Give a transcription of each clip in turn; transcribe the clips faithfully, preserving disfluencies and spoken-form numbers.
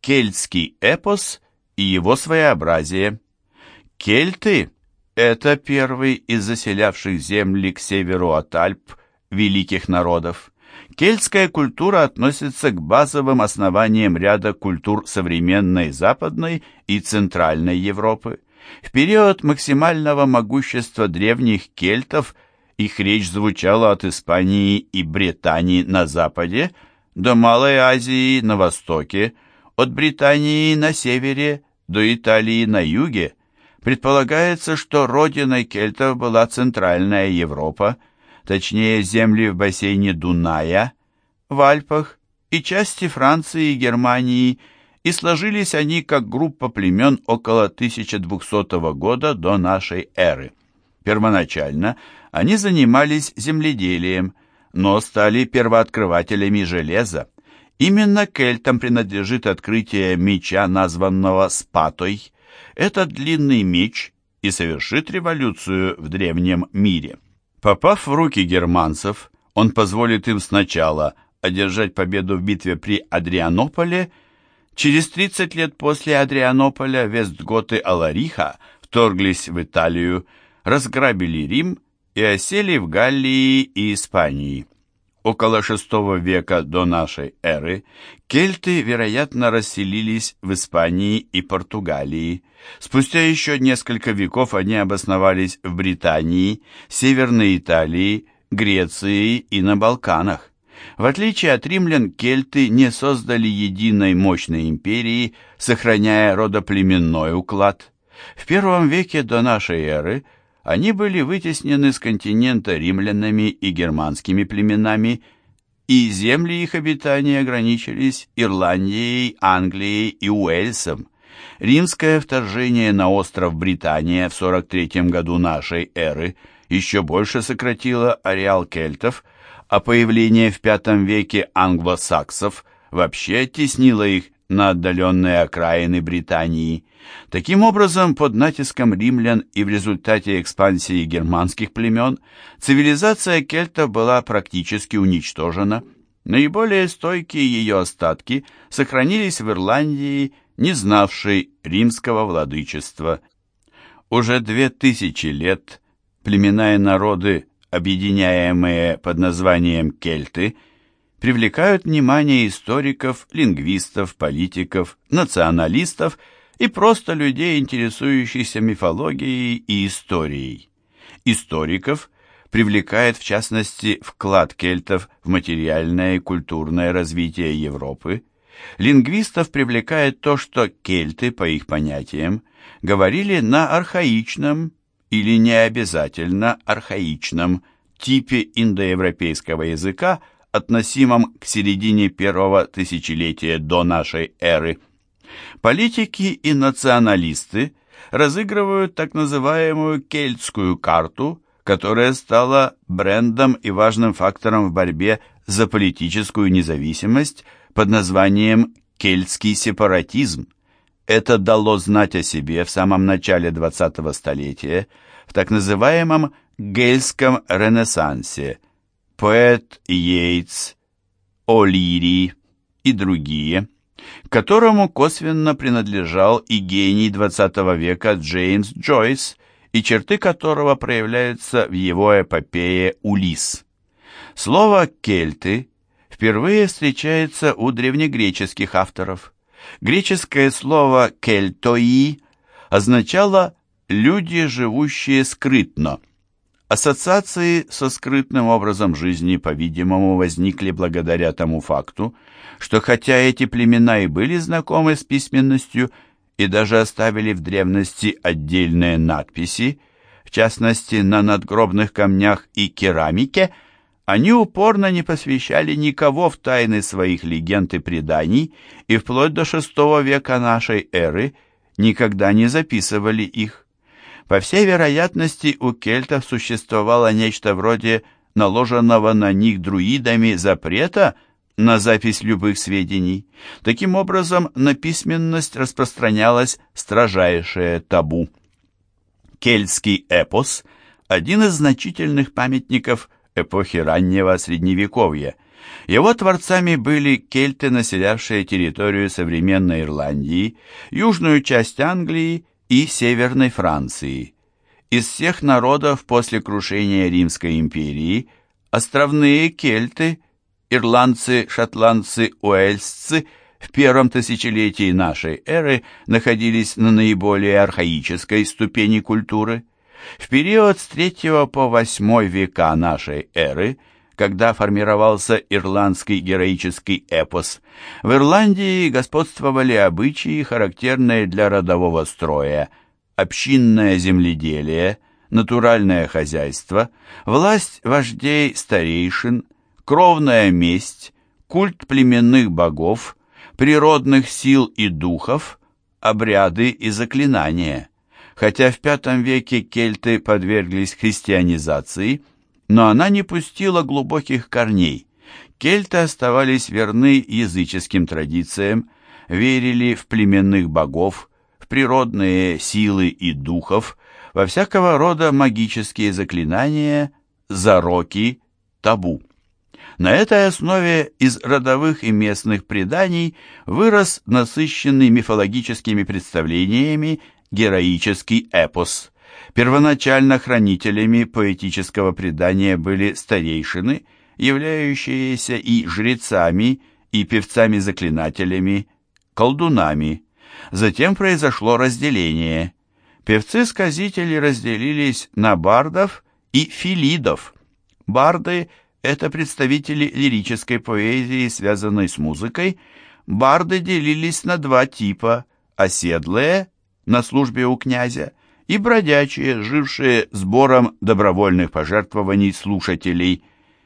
Кельтский эпос и его своеобразие. Кельты – это первый из заселявших земли к северу от Альп великих народов. Кельтская культура относится к базовым основаниям ряда культур современной Западной и Центральной Европы. В период максимального могущества древних кельтов их речь звучала от Испании и Британии на западе до Малой Азии на востоке, от Британии на севере до Италии на юге. Предполагается, что родиной кельтов была Центральная Европа, точнее земли в бассейне Дуная, в Альпах и части Франции и Германии, и сложились они как группа племен около тысяча двухсотого года до нашей эры. Первоначально они занимались земледелием, но стали первооткрывателями железа. Именно кельтам принадлежит открытие меча, названного спатой. Этот длинный меч и совершит революцию в древнем мире. Попав в руки германцев, он позволит им сначала одержать победу в битве при Адрианополе. Через тридцать лет после Адрианополя вестготы Алариха вторглись в Италию, разграбили Рим и осели в Галлии и Испании. Около шестого века до нашей эры кельты, вероятно, расселились в Испании и Португалии. Спустя еще несколько веков они обосновались в Британии, Северной Италии, Греции и на Балканах. В отличие от римлян, кельты не создали единой мощной империи, сохраняя родоплеменной уклад. В первом веке до нашей эры они были вытеснены с континента римлянами и германскими племенами, и земли их обитания ограничились Ирландией, Англией и Уэльсом. Римское вторжение на остров Британия в сорок третьем году нашей эры еще больше сократило ареал кельтов, а появление в пятом веке англосаксов вообще оттеснило их на отдаленные окраины Британии. Таким образом, под натиском римлян и в результате экспансии германских племен цивилизация кельтов была практически уничтожена. Наиболее стойкие ее остатки сохранились в Ирландии, не знавшей римского владычества. Уже две тысячи лет племена и народы, объединяемые под названием кельты, привлекают внимание историков, лингвистов, политиков, националистов и просто людей, интересующихся мифологией и историей. Историков привлекает в частности вклад кельтов в материальное и культурное развитие Европы. Лингвистов привлекает то, что кельты, по их понятиям, говорили на архаичном или не обязательно архаичном типе индоевропейского языка, относимом к середине первого тысячелетия до нашей эры. Политики и националисты разыгрывают так называемую кельтскую карту, которая стала брендом и важным фактором в борьбе за политическую независимость под названием кельтский сепаратизм. Это дало знать о себе в самом начале двадцатого столетия в так называемом гельском ренессансе. Поэт Йейтс, О'Лири и другие, к которому косвенно принадлежал и гений двадцатого века Джеймс Джойс, и черты которого проявляются в его эпопее «Улисс». Слово «кельты» впервые встречается у древнегреческих авторов. Греческое слово «кельтои» означало «люди, живущие скрытно». Ассоциации со скрытным образом жизни, по-видимому, возникли благодаря тому факту, что хотя эти племена и были знакомы с письменностью и даже оставили в древности отдельные надписи, в частности на надгробных камнях и керамике, они упорно не посвящали никого в тайны своих легенд и преданий и вплоть до шестого века нашей эры никогда не записывали их. По всей вероятности, у кельтов существовало нечто вроде наложенного на них друидами запрета на запись любых сведений. Таким образом, на письменность распространялось строжайшее табу. Кельтский эпос – один из значительных памятников эпохи раннего Средневековья. Его творцами были кельты, населявшие территорию современной Ирландии, южную часть Англии и северной Франции. Из всех народов после крушения Римской империи островные кельты, ирландцы, шотландцы, уэльсцы в первом тысячелетии нашей эры находились на наиболее архаической ступени культуры. В период с третьего по восьмой века нашей эры, когда формировался ирландский героический эпос, в Ирландии господствовали обычаи, характерные для родового строя, общинное земледелие, натуральное хозяйство, власть вождей-старейшин, кровная месть, культ племенных богов, природных сил и духов, обряды и заклинания. Хотя в пятом веке кельты подверглись христианизации, но она не пустила глубоких корней. Кельты оставались верны языческим традициям, верили в племенных богов, в природные силы и духов, во всякого рода магические заклинания, зароки, табу. На этой основе из родовых и местных преданий вырос насыщенный мифологическими представлениями героический эпос. Первоначально хранителями поэтического предания были старейшины, являющиеся и жрецами, и певцами-заклинателями, колдунами. Затем произошло разделение. Певцы-сказители разделились на бардов и филидов. Барды – это представители лирической поэзии, связанной с музыкой. Барды делились на два типа – оседлые, на службе у князя, и бродячие, жившие сбором добровольных пожертвований слушателей.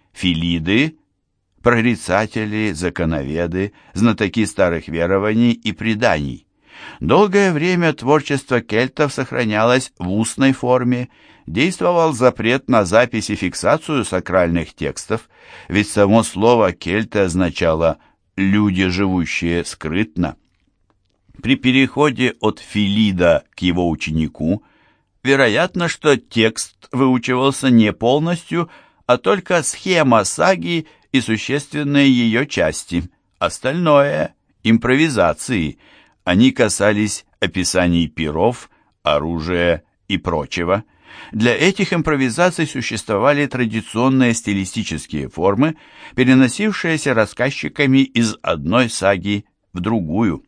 Филиды – прорицатели, законоведы, знатоки старых верований и преданий. Долгое время творчество кельтов сохранялось в устной форме, действовал запрет на запись и фиксацию сакральных текстов, ведь само слово «кельты» означало «люди, живущие скрытно». При переходе от Филида к его ученику, вероятно, что текст выучивался не полностью, а только схема саги и существенные ее части, остальное – импровизации. Они касались описаний пиров, оружия и прочего. Для этих импровизаций существовали традиционные стилистические формы, переносившиеся рассказчиками из одной саги в другую.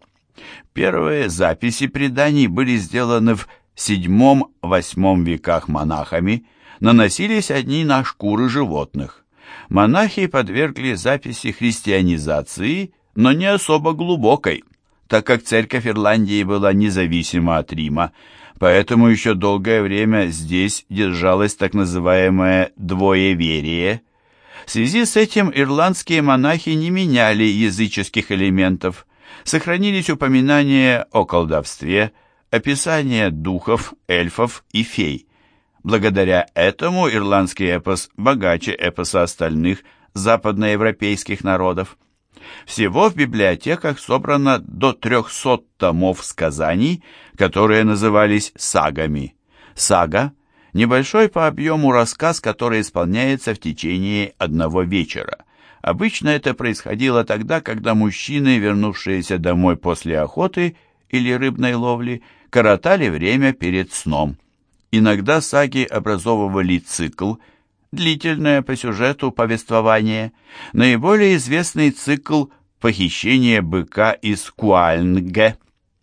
Первые записи преданий были сделаны в седьмом-восьмом веках монахами, наносились они на шкуры животных. Монахи подвергли записи христианизации, но не особо глубокой, так как церковь Ирландии была независима от Рима, поэтому еще долгое время здесь держалось так называемое двоеверие. В связи с этим ирландские монахи не меняли языческих элементов, сохранились упоминания о колдовстве, описания духов, эльфов и фей. Благодаря этому ирландский эпос богаче эпоса остальных западноевропейских народов. Всего в библиотеках собрано до трехсот томов сказаний, которые назывались сагами. Сага – небольшой по объему рассказ, который исполняется в течение одного вечера. Обычно это происходило тогда, когда мужчины, вернувшиеся домой после охоты или рыбной ловли, коротали время перед сном. Иногда саги образовывали цикл, длительное по сюжету повествование. Наиболее известный цикл «Похищение быка из Куальнге».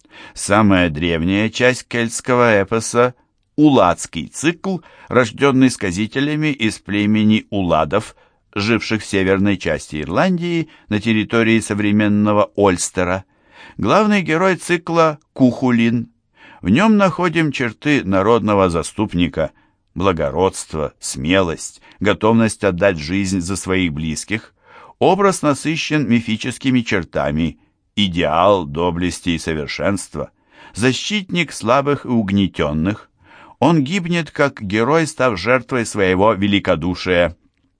Самая древняя часть кельтского эпоса – Уладский цикл, рожденный сказителями из племени Уладов, живших в северной части Ирландии на территории современного Ольстера. Главный герой цикла – Кухулин. В нем находим черты народного заступника, благородство, смелость, готовность отдать жизнь за своих близких. Образ насыщен мифическими чертами, идеал доблести и совершенства, защитник слабых и угнетенных. Он гибнет как герой, став жертвой своего великодушия.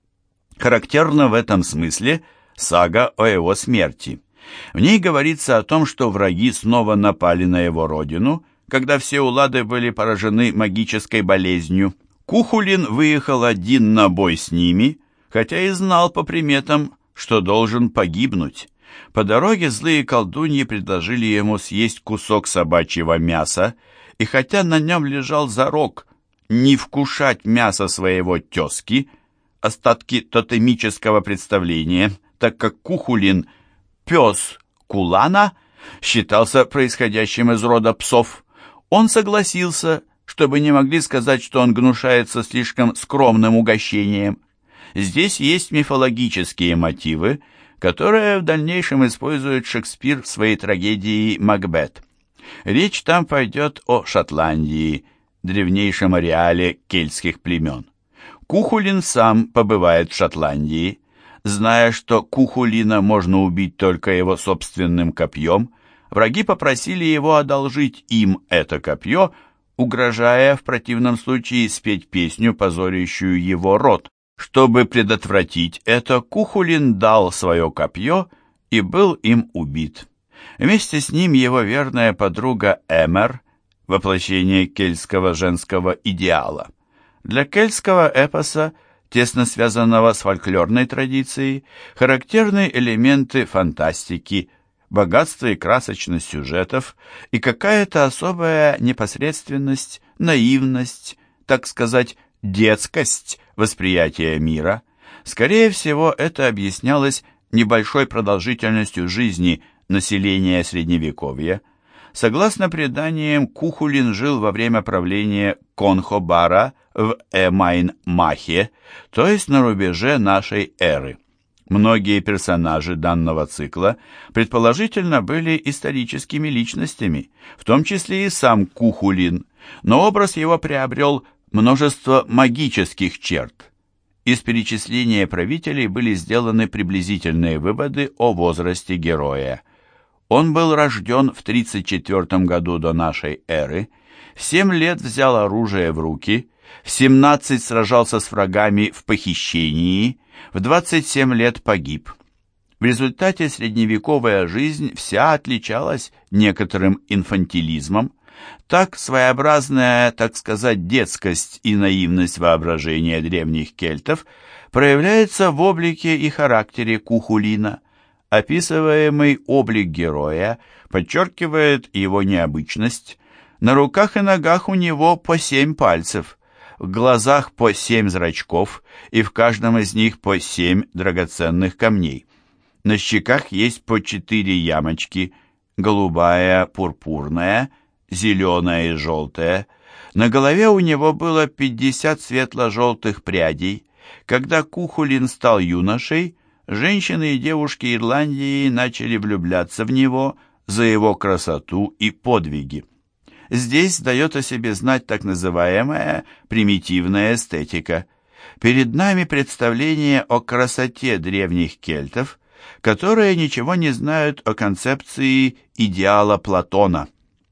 Характерна в этом смысле сага о его смерти. В ней говорится о том, что враги снова напали на его родину, когда все улады были поражены магической болезнью. Кухулин выехал один на бой с ними, хотя и знал по приметам, что должен погибнуть. По дороге злые колдуньи предложили ему съесть кусок собачьего мяса, и хотя на нем лежал зарок не вкушать мясо своего тезки, остатки тотемического представления, так как Кухулин, пес Кулана, считался происходящим из рода псов, он согласился, чтобы не могли сказать, что он гнушается слишком скромным угощением. Здесь есть мифологические мотивы, которые в дальнейшем использует Шекспир в своей трагедии «Макбет». Речь там пойдет о Шотландии, древнейшем ареале кельтских племен. Кухулин сам побывает в Шотландии. Зная, что Кухулина можно убить только его собственным копьем, враги попросили его одолжить им это копье, угрожая в противном случае спеть песню, позорящую его род. Чтобы предотвратить это, Кухулин дал свое копье и был им убит. Вместе с ним его верная подруга Эмер, воплощение кельтского женского идеала. Для кельтского эпоса, тесно связанного с фольклорной традицией, характерны элементы фантастики, богатство и красочность сюжетов и какая-то особая непосредственность, наивность, так сказать, детскость восприятия мира. Скорее всего, это объяснялось небольшой продолжительностью жизни населения Средневековья. Согласно преданиям, Кухулин жил во время правления Конхобара в Эмайн-Махе, то есть на рубеже нашей эры. Многие персонажи данного цикла предположительно были историческими личностями, в том числе и сам Кухулин, но образ его приобрел множество магических черт. Из перечисления правителей были сделаны приблизительные выводы о возрасте героя. Он был рожден в тридцать четвёртом году до нашей эры, в семь лет взял оружие в руки, в семнадцать сражался с врагами в похищении, в двадцать семь лет погиб. В результате средневековая жизнь вся отличалась некоторым инфантилизмом. Так своеобразная, так сказать, детскость и наивность воображения древних кельтов проявляется в облике и характере Кухулина. Описываемый облик героя подчеркивает его необычность. На руках и ногах у него по семь пальцев, в глазах по семь зрачков и в каждом из них по семь драгоценных камней. На щеках есть по четыре ямочки, голубая, пурпурная, зеленая и желтая. На голове у него было пятьдесят светло-желтых прядей. Когда Кухулин стал юношей, женщины и девушки Ирландии начали влюбляться в него за его красоту и подвиги. Здесь дает о себе знать так называемая примитивная эстетика. Перед нами представление о красоте древних кельтов, которые ничего не знают о концепции идеала Платона.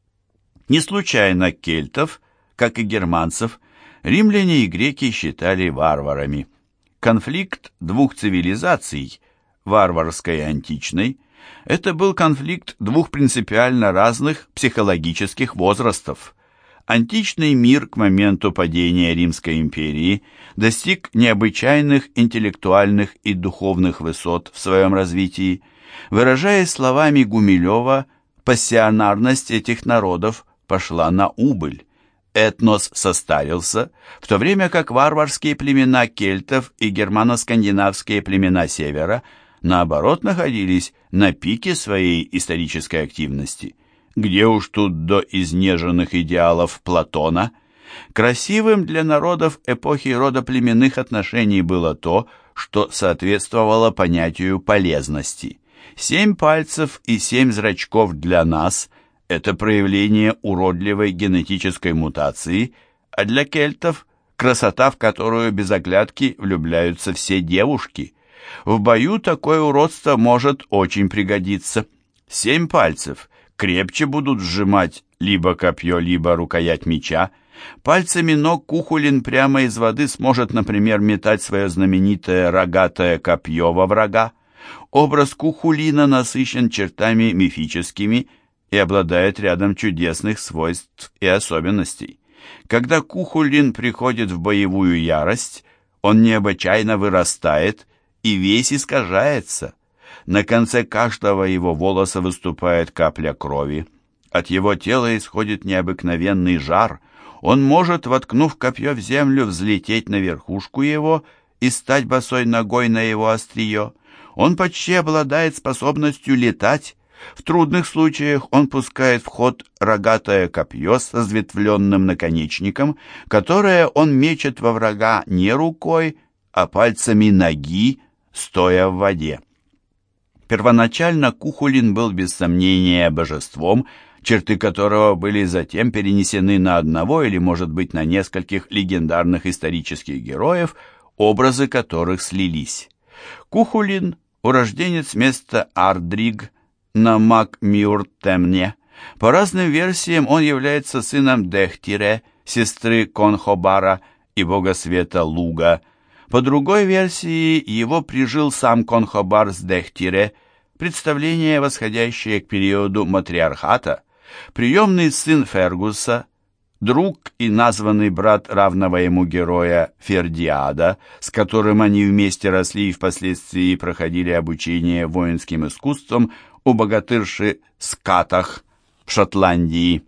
Не случайно кельтов, как и германцев, римляне и греки считали варварами. Конфликт двух цивилизаций, варварской и античной, это был конфликт двух принципиально разных психологических возрастов. Античный мир к моменту падения Римской империи достиг необычайных интеллектуальных и духовных высот в своем развитии. Выражаясь словами Гумилева, пассионарность этих народов пошла на убыль. Этнос состарился, в то время как варварские племена кельтов и германо-скандинавские племена севера, наоборот, находились на пике своей исторической активности. Где уж тут до изнеженных идеалов Платона? Красивым для народов эпохи родоплеменных отношений было то, что соответствовало понятию полезности. Семь пальцев и семь зрачков для нас – это проявление уродливой генетической мутации, а для кельтов – красота, в которую без оглядки влюбляются все девушки. В бою такое уродство может очень пригодиться. Семь пальцев крепче будут сжимать либо копье, либо рукоять меча. Пальцами ног Кухулин прямо из воды сможет, например, метать свое знаменитое рогатое копье во врага. Образ Кухулина насыщен чертами мифическими и обладает рядом чудесных свойств и особенностей. Когда Кухулин приходит в боевую ярость, он необычайно вырастает и весь искажается. На конце каждого его волоса выступает капля крови. От его тела исходит необыкновенный жар. Он может, воткнув копье в землю, взлететь на верхушку его и стать босой ногой на его острие. Он почти обладает способностью летать. В трудных случаях он пускает в ход рогатое копье с разветвленным наконечником, которое он мечет во врага не рукой, а пальцами ноги, стоя в воде. Первоначально Кухулин был без сомнения божеством, черты которого были затем перенесены на одного или, может быть, на нескольких легендарных исторических героев, образы которых слились. Кухулин – урожденец места Ардриг на Макмюртемне. По разным версиям он является сыном Дехтире, сестры Конхобара и бога света Луга. По другой версии, его прижил сам Конхобар с Дехтире, представление, восходящее к периоду матриархата, приемный сын Фергуса, друг и названный брат равного ему героя Фердиада, с которым они вместе росли и впоследствии проходили обучение воинским искусствам у богатырши Скатах в Шотландии.